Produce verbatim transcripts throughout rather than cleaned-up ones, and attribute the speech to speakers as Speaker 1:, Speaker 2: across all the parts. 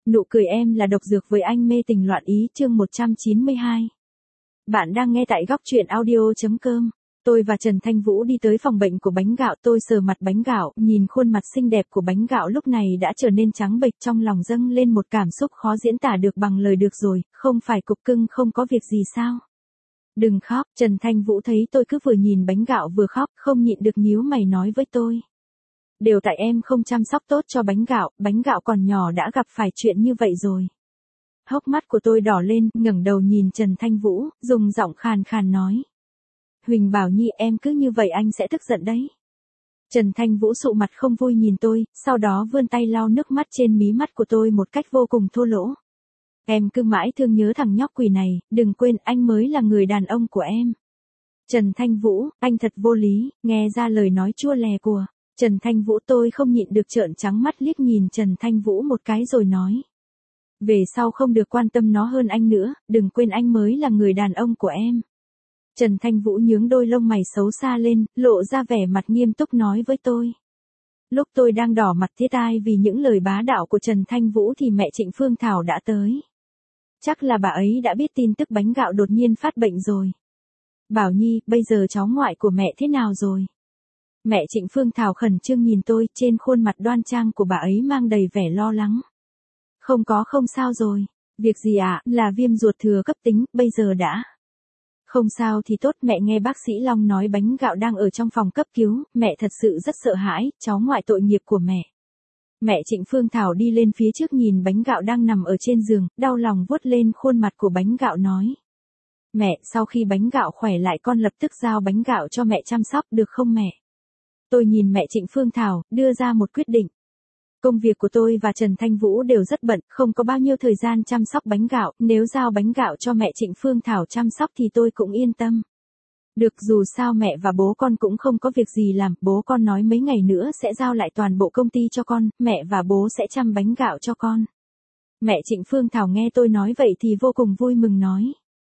Speaker 1: Nụ cười em là độc dược với anh mê tình loạn ý chương một trăm chín mươi hai. Bạn đang nghe tại góc truyện audio.com. Tôi và Trần Thanh Vũ đi tới phòng bệnh của bánh gạo, tôi sờ mặt bánh gạo, nhìn khuôn mặt xinh đẹp của bánh gạo lúc này đã trở nên trắng bệch, trong lòng dâng lên một cảm xúc khó diễn tả được bằng lời. Được rồi, không phải cục cưng không có việc gì sao? Đừng khóc, Trần Thanh Vũ thấy tôi cứ vừa nhìn bánh gạo vừa khóc, không nhịn được nhíu mày nói với tôi. Đều tại em không chăm sóc tốt cho bánh gạo, bánh gạo còn nhỏ đã gặp phải chuyện như vậy rồi. Hốc mắt của tôi đỏ lên, ngẩng đầu nhìn Trần Thanh Vũ, dùng giọng khàn khàn nói. Huỳnh Bảo Nhi, em cứ như vậy anh sẽ tức giận đấy. Trần Thanh Vũ sụ mặt không vui nhìn tôi, sau đó vươn tay lau nước mắt trên mí mắt của tôi một cách vô cùng thô lỗ. Em cứ mãi thương nhớ thằng nhóc quỷ này, đừng quên anh mới là người đàn ông của em. Trần Thanh Vũ, anh thật vô lý, nghe ra lời nói chua lè của Trần Thanh Vũ. Tôi không nhịn được trợn trắng mắt liếc nhìn Trần Thanh Vũ một cái rồi nói. Về sau không được quan tâm nó hơn anh nữa, đừng quên anh mới là người đàn ông của em. Trần Thanh Vũ nhướng đôi lông mày xấu xa lên, lộ ra vẻ mặt nghiêm túc nói với tôi. Lúc tôi đang đỏ mặt thiết tai vì những lời bá đạo của Trần Thanh Vũ thì mẹ Trịnh Phương Thảo đã tới. Chắc là bà ấy đã biết tin tức bánh gạo đột nhiên phát bệnh rồi. Bảo Nhi, bây giờ cháu ngoại của mẹ thế nào rồi? Mẹ Trịnh Phương Thảo khẩn trương nhìn tôi, trên khuôn mặt đoan trang của bà ấy mang đầy vẻ lo lắng. Không có không sao rồi. Việc gì ạ, à? Là viêm ruột thừa cấp tính, bây giờ đã. Không sao thì tốt, mẹ nghe bác sĩ Long nói bánh gạo đang ở trong phòng cấp cứu, mẹ thật sự rất sợ hãi, cháu ngoại tội nghiệp của mẹ. Mẹ Trịnh Phương Thảo đi lên phía trước nhìn bánh gạo đang nằm ở trên giường, đau lòng vuốt lên khuôn mặt của bánh gạo nói. Mẹ, sau khi bánh gạo khỏe lại con lập tức giao bánh gạo cho mẹ chăm sóc được không mẹ? Tôi nhìn mẹ Trịnh Phương Thảo, đưa ra một quyết định. Công việc của tôi và Trần Thanh Vũ đều rất bận, không có bao nhiêu thời gian chăm sóc bánh gạo, nếu giao bánh gạo cho mẹ Trịnh Phương Thảo chăm sóc thì tôi cũng yên tâm. Được, dù sao mẹ và bố con cũng không có việc gì làm, bố con nói mấy ngày nữa sẽ giao lại toàn bộ công ty cho con, mẹ và bố sẽ chăm bánh gạo cho con. Mẹ Trịnh Phương Thảo nghe tôi nói vậy thì vô cùng vui mừng nói.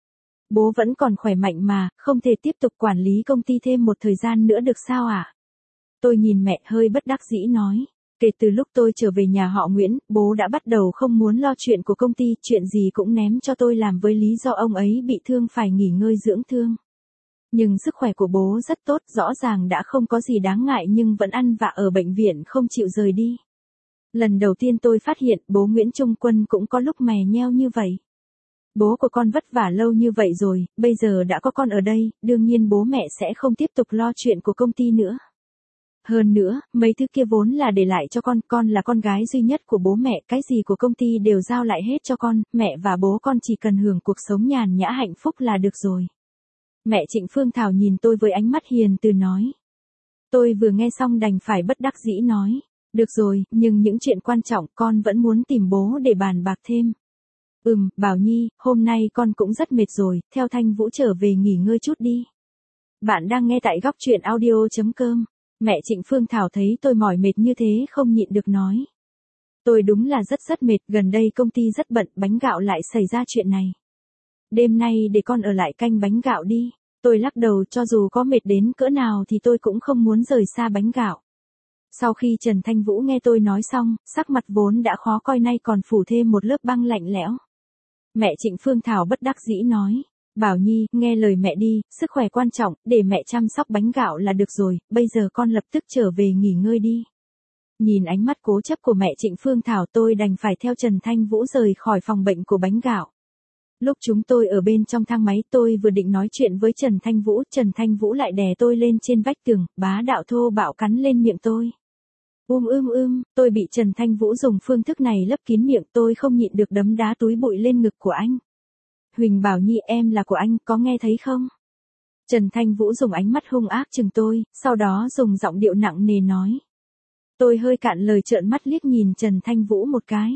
Speaker 1: Bố vẫn còn khỏe mạnh mà, không thể tiếp tục quản lý công ty thêm một thời gian nữa được sao ạ? À? Tôi nhìn mẹ hơi bất đắc dĩ nói. Kể từ lúc tôi trở về nhà họ Nguyễn, bố đã bắt đầu không muốn lo chuyện của công ty, chuyện gì cũng ném cho tôi làm với lý do ông ấy bị thương phải nghỉ ngơi dưỡng thương. Nhưng sức khỏe của bố rất tốt, rõ ràng đã không có gì đáng ngại nhưng vẫn ăn vạ ở bệnh viện không chịu rời đi. Lần đầu tiên tôi phát hiện bố Nguyễn Trung Quân cũng có lúc mè nheo như vậy. Bố của con vất vả lâu như vậy rồi, bây giờ đã có con ở đây, đương nhiên bố mẹ sẽ không tiếp tục lo chuyện của công ty nữa. Hơn nữa, mấy thứ kia vốn là để lại cho con, con là con gái duy nhất của bố mẹ, cái gì của công ty đều giao lại hết cho con, mẹ và bố con chỉ cần hưởng cuộc sống nhàn nhã hạnh phúc là được rồi. Mẹ Trịnh Phương Thảo nhìn tôi với ánh mắt hiền từ nói. Tôi vừa nghe xong đành phải bất đắc dĩ nói, được rồi, nhưng những chuyện quan trọng con vẫn muốn tìm bố để bàn bạc thêm. Ừm, Bảo Nhi, hôm nay con cũng rất mệt rồi, theo Thanh Vũ trở về nghỉ ngơi chút đi. Bạn đang nghe tại góc truyện audio.com. Mẹ Trịnh Phương Thảo thấy tôi mỏi mệt như thế không nhịn được nói. Tôi đúng là rất rất mệt, gần đây công ty rất bận, bánh gạo lại xảy ra chuyện này. Đêm nay để con ở lại canh bánh gạo đi. Tôi lắc đầu, cho dù có mệt đến cỡ nào thì tôi cũng không muốn rời xa bánh gạo. Sau khi Trần Thanh Vũ nghe tôi nói xong, sắc mặt vốn đã khó coi nay còn phủ thêm một lớp băng lạnh lẽo. Mẹ Trịnh Phương Thảo bất đắc dĩ nói. Bảo Nhi, nghe lời mẹ đi, sức khỏe quan trọng, để mẹ chăm sóc bánh gạo là được rồi, bây giờ con lập tức trở về nghỉ ngơi đi. Nhìn ánh mắt cố chấp của mẹ Trịnh Phương Thảo tôi đành phải theo Trần Thanh Vũ rời khỏi phòng bệnh của bánh gạo. Lúc chúng tôi ở bên trong thang máy tôi vừa định nói chuyện với Trần Thanh Vũ, Trần Thanh Vũ lại đè tôi lên trên vách tường, bá đạo thô bạo cắn lên miệng tôi. Um ưm ưm, tôi bị Trần Thanh Vũ dùng phương thức này lấp kín miệng, tôi không nhịn được đấm đá túi bụi lên ngực của anh. Huỳnh Bảo Nhi, em là của anh, có nghe thấy không? Trần Thanh Vũ dùng ánh mắt hung ác chừng tôi, sau đó dùng giọng điệu nặng nề nói. Tôi hơi cạn lời trợn mắt liếc nhìn Trần Thanh Vũ một cái.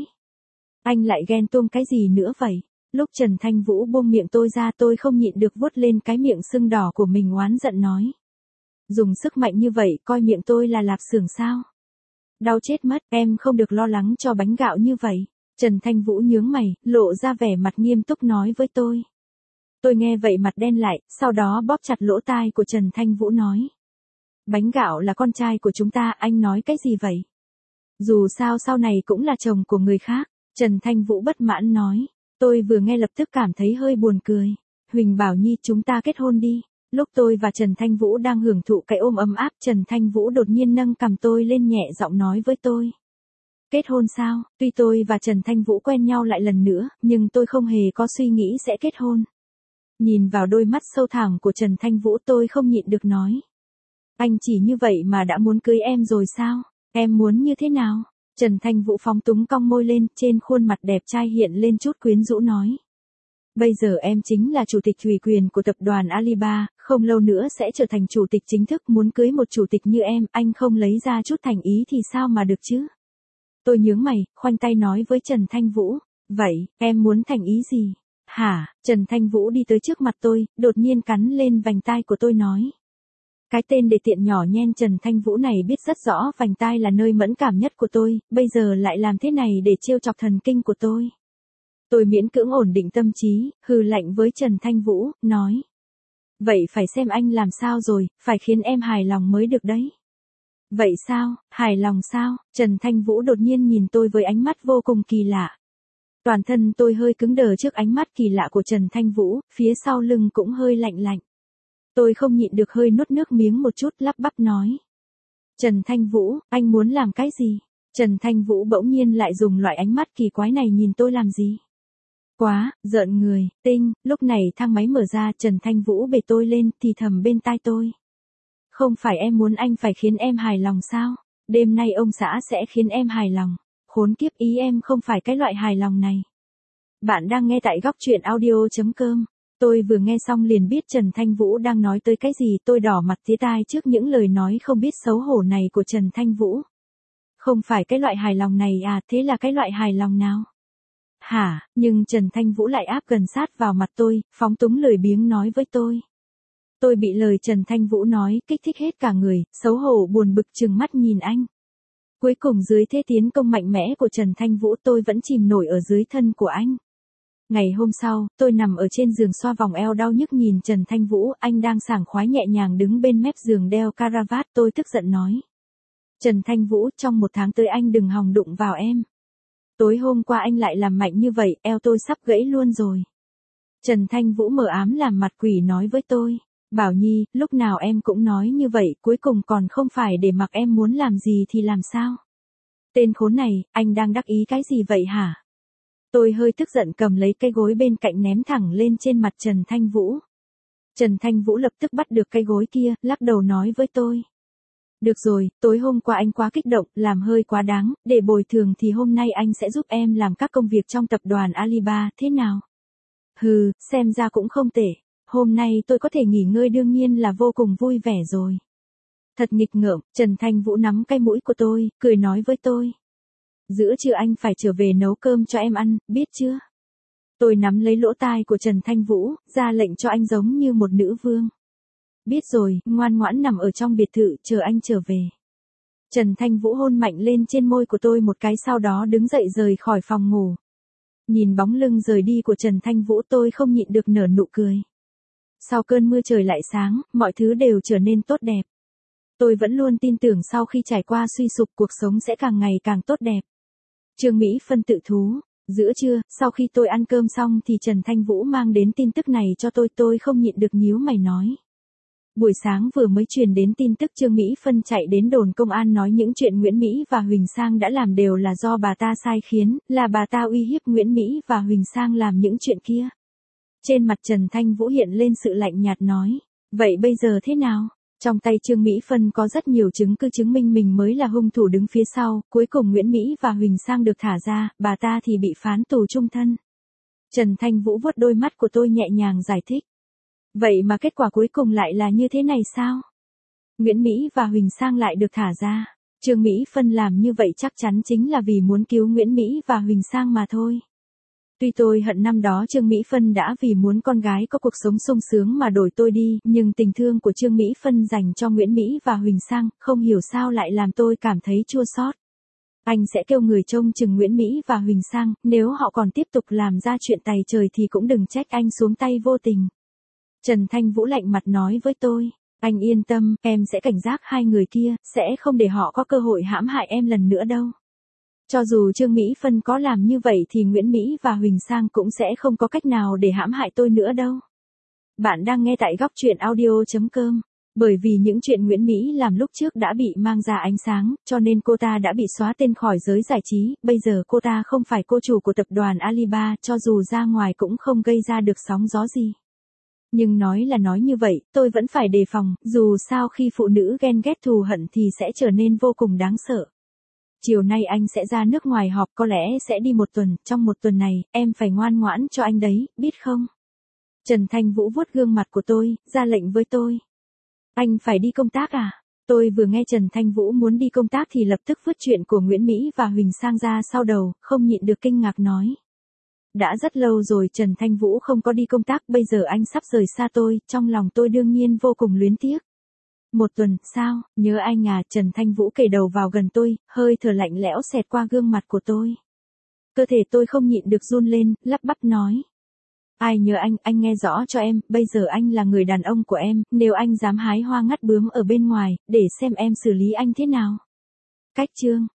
Speaker 1: Anh lại ghen tuông cái gì nữa vậy? Lúc Trần Thanh Vũ buông miệng tôi ra tôi không nhịn được vuốt lên cái miệng sưng đỏ của mình oán giận nói. Dùng sức mạnh như vậy coi miệng tôi là lạp xưởng sao? Đau chết mất, em không được lo lắng cho bánh gạo như vậy. Trần Thanh Vũ nhướng mày, lộ ra vẻ mặt nghiêm túc nói với tôi. Tôi nghe vậy mặt đen lại, sau đó bóp chặt lỗ tai của Trần Thanh Vũ nói. Bánh gạo là con trai của chúng ta, anh nói cái gì vậy? Dù sao sau này cũng là chồng của người khác. Trần Thanh Vũ bất mãn nói. Tôi vừa nghe lập tức cảm thấy hơi buồn cười. Huỳnh Bảo Nhi, chúng ta kết hôn đi. Lúc tôi và Trần Thanh Vũ đang hưởng thụ cái ôm ấm áp, Trần Thanh Vũ đột nhiên nâng cằm tôi lên nhẹ giọng nói với tôi. Kết hôn sao? Tuy tôi và Trần Thanh Vũ quen nhau lại lần nữa, nhưng tôi không hề có suy nghĩ sẽ kết hôn. Nhìn vào đôi mắt sâu thẳm của Trần Thanh Vũ, tôi không nhịn được nói. Anh chỉ như vậy mà đã muốn cưới em rồi sao? Em muốn như thế nào? Trần Thanh Vũ phóng túng cong môi lên, trên khuôn mặt đẹp trai hiện lên chút quyến rũ nói. Bây giờ em chính là chủ tịch ủy quyền của tập đoàn Alibaba, không lâu nữa sẽ trở thành chủ tịch chính thức, muốn cưới một chủ tịch như em, anh không lấy ra chút thành ý thì sao mà được chứ? Tôi nhướng mày, khoanh tay nói với Trần Thanh Vũ, vậy, em muốn thành ý gì? Hả? Trần Thanh Vũ đi tới trước mặt tôi, đột nhiên cắn lên vành tai của tôi nói. Cái tên đề tiện nhỏ nhen Trần Thanh Vũ này biết rất rõ vành tai là nơi mẫn cảm nhất của tôi, bây giờ lại làm thế này để trêu chọc thần kinh của tôi. Tôi miễn cưỡng ổn định tâm trí, hừ lạnh với Trần Thanh Vũ, nói. Vậy phải xem anh làm sao rồi, phải khiến em hài lòng mới được đấy. Vậy sao, hài lòng sao? Trần Thanh Vũ đột nhiên nhìn tôi với ánh mắt vô cùng kỳ lạ. Toàn thân tôi hơi cứng đờ trước ánh mắt kỳ lạ của Trần Thanh Vũ, phía sau lưng cũng hơi lạnh lạnh. Tôi không nhịn được hơi nuốt nước miếng một chút, lắp bắp nói. Trần Thanh Vũ, anh muốn làm cái gì? Trần Thanh Vũ bỗng nhiên lại dùng loại ánh mắt kỳ quái này nhìn tôi làm gì? Quá, giận người, tinh, lúc này thang máy mở ra, Trần Thanh Vũ bế tôi lên, thì thầm bên tai tôi. Không phải em muốn anh phải khiến em hài lòng sao? Đêm nay ông xã sẽ khiến em hài lòng. Khốn kiếp, ý em không phải cái loại hài lòng này. Bạn đang nghe tại góc truyện audio chấm com. Tôi vừa nghe xong liền biết Trần Thanh Vũ đang nói tới cái gì, tôi đỏ mặt tía tai trước những lời nói không biết xấu hổ này của Trần Thanh Vũ. Không phải cái loại hài lòng này à, thế là cái loại hài lòng nào? Hả, nhưng Trần Thanh Vũ lại áp gần sát vào mặt tôi, phóng túng lười biếng nói với tôi. Tôi bị lời Trần Thanh Vũ nói, kích thích hết cả người, xấu hổ buồn bực trừng mắt nhìn anh. Cuối cùng dưới thế tiến công mạnh mẽ của Trần Thanh Vũ tôi vẫn chìm nổi ở dưới thân của anh. Ngày hôm sau, tôi nằm ở trên giường xoa vòng eo đau nhức nhìn Trần Thanh Vũ, anh đang sảng khoái nhẹ nhàng đứng bên mép giường đeo caravat, tôi tức giận nói. Trần Thanh Vũ, trong một tháng tới anh đừng hòng đụng vào em. Tối hôm qua anh lại làm mạnh như vậy, eo tôi sắp gãy luôn rồi. Trần Thanh Vũ mờ ám làm mặt quỷ nói với tôi. Bảo Nhi, lúc nào em cũng nói như vậy, cuối cùng còn không phải để mặc em muốn làm gì thì làm sao? Tên khốn này, anh đang đắc ý cái gì vậy hả? Tôi hơi tức giận cầm lấy cây gối bên cạnh ném thẳng lên trên mặt Trần Thanh Vũ. Trần Thanh Vũ lập tức bắt được cây gối kia, lắc đầu nói với tôi. Được rồi, tối hôm qua anh quá kích động, làm hơi quá đáng, để bồi thường thì hôm nay anh sẽ giúp em làm các công việc trong tập đoàn Alibaba, thế nào? Hừ, xem ra cũng không tệ. Hôm nay tôi có thể nghỉ ngơi đương nhiên là vô cùng vui vẻ rồi. Thật nghịch ngợm, Trần Thanh Vũ nắm cái mũi của tôi, cười nói với tôi. Giữa trưa anh phải trở về nấu cơm cho em ăn, biết chưa? Tôi nắm lấy lỗ tai của Trần Thanh Vũ, ra lệnh cho anh giống như một nữ vương. Biết rồi, ngoan ngoãn nằm ở trong biệt thự, chờ anh trở về. Trần Thanh Vũ hôn mạnh lên trên môi của tôi một cái sau đó đứng dậy rời khỏi phòng ngủ. Nhìn bóng lưng rời đi của Trần Thanh Vũ tôi không nhịn được nở nụ cười. Sau cơn mưa trời lại sáng, mọi thứ đều trở nên tốt đẹp. Tôi vẫn luôn tin tưởng sau khi trải qua suy sụp cuộc sống sẽ càng ngày càng tốt đẹp. Trương Mỹ Phân tự thú. Giữa trưa, sau khi tôi ăn cơm xong thì Trần Thanh Vũ mang đến tin tức này cho tôi, tôi không nhịn được nhíu mày nói. Buổi sáng vừa mới truyền đến tin tức Trương Mỹ Phân chạy đến đồn công an nói những chuyện Nguyễn Mỹ và Huỳnh Sang đã làm đều là do bà ta sai khiến, là bà ta uy hiếp Nguyễn Mỹ và Huỳnh Sang làm những chuyện kia. Trên mặt Trần Thanh Vũ hiện lên sự lạnh nhạt nói, vậy bây giờ thế nào? Trong tay Trương Mỹ Phân có rất nhiều chứng cứ chứng minh mình mới là hung thủ đứng phía sau, cuối cùng Nguyễn Mỹ và Huỳnh Sang được thả ra, bà ta thì bị phán tù chung thân. Trần Thanh Vũ vuốt đôi mắt của tôi nhẹ nhàng giải thích. Vậy mà kết quả cuối cùng lại là như thế này sao? Nguyễn Mỹ và Huỳnh Sang lại được thả ra. Trương Mỹ Phân làm như vậy chắc chắn chính là vì muốn cứu Nguyễn Mỹ và Huỳnh Sang mà thôi. Tuy tôi hận năm đó Trương Mỹ Phân đã vì muốn con gái có cuộc sống sung sướng mà đổi tôi đi, nhưng tình thương của Trương Mỹ Phân dành cho Nguyễn Mỹ và Huỳnh Sang, không hiểu sao lại làm tôi cảm thấy chua xót. Anh sẽ kêu người trông chừng Nguyễn Mỹ và Huỳnh Sang, nếu họ còn tiếp tục làm ra chuyện tày trời thì cũng đừng trách anh xuống tay vô tình. Trần Thanh Vũ lạnh mặt nói với tôi, anh yên tâm, em sẽ cảnh giác hai người kia, sẽ không để họ có cơ hội hãm hại em lần nữa đâu. Cho dù Trương Mỹ Phân có làm như vậy thì Nguyễn Mỹ và Huỳnh Sang cũng sẽ không có cách nào để hãm hại tôi nữa đâu. Bạn đang nghe tại góc truyện audio.com. Bởi vì những chuyện Nguyễn Mỹ làm lúc trước đã bị mang ra ánh sáng, cho nên cô ta đã bị xóa tên khỏi giới giải trí, bây giờ cô ta không phải cô chủ của tập đoàn Alibaba, cho dù ra ngoài cũng không gây ra được sóng gió gì. Nhưng nói là nói như vậy, tôi vẫn phải đề phòng, dù sao khi phụ nữ ghen ghét thù hận thì sẽ trở nên vô cùng đáng sợ. Chiều nay anh sẽ ra nước ngoài họp, có lẽ sẽ đi một tuần, trong một tuần này, em phải ngoan ngoãn cho anh đấy, biết không? Trần Thanh Vũ vuốt gương mặt của tôi, ra lệnh với tôi. Anh phải đi công tác à? Tôi vừa nghe Trần Thanh Vũ muốn đi công tác thì lập tức vứt chuyện của Nguyễn Mỹ và Huỳnh Sang ra sau đầu, không nhịn được kinh ngạc nói. Đã rất lâu rồi Trần Thanh Vũ không có đi công tác, bây giờ anh sắp rời xa tôi, trong lòng tôi đương nhiên vô cùng luyến tiếc. Một tuần, sao, nhớ anh à? Trần Thanh Vũ kề đầu vào gần tôi, hơi thở lạnh lẽo xẹt qua gương mặt của tôi. Cơ thể tôi không nhịn được run lên, lắp bắp nói. Ai nhớ anh, anh nghe rõ cho em, bây giờ anh là người đàn ông của em, nếu anh dám hái hoa ngắt bướm ở bên ngoài, để xem em xử lý anh thế nào. Cách chương.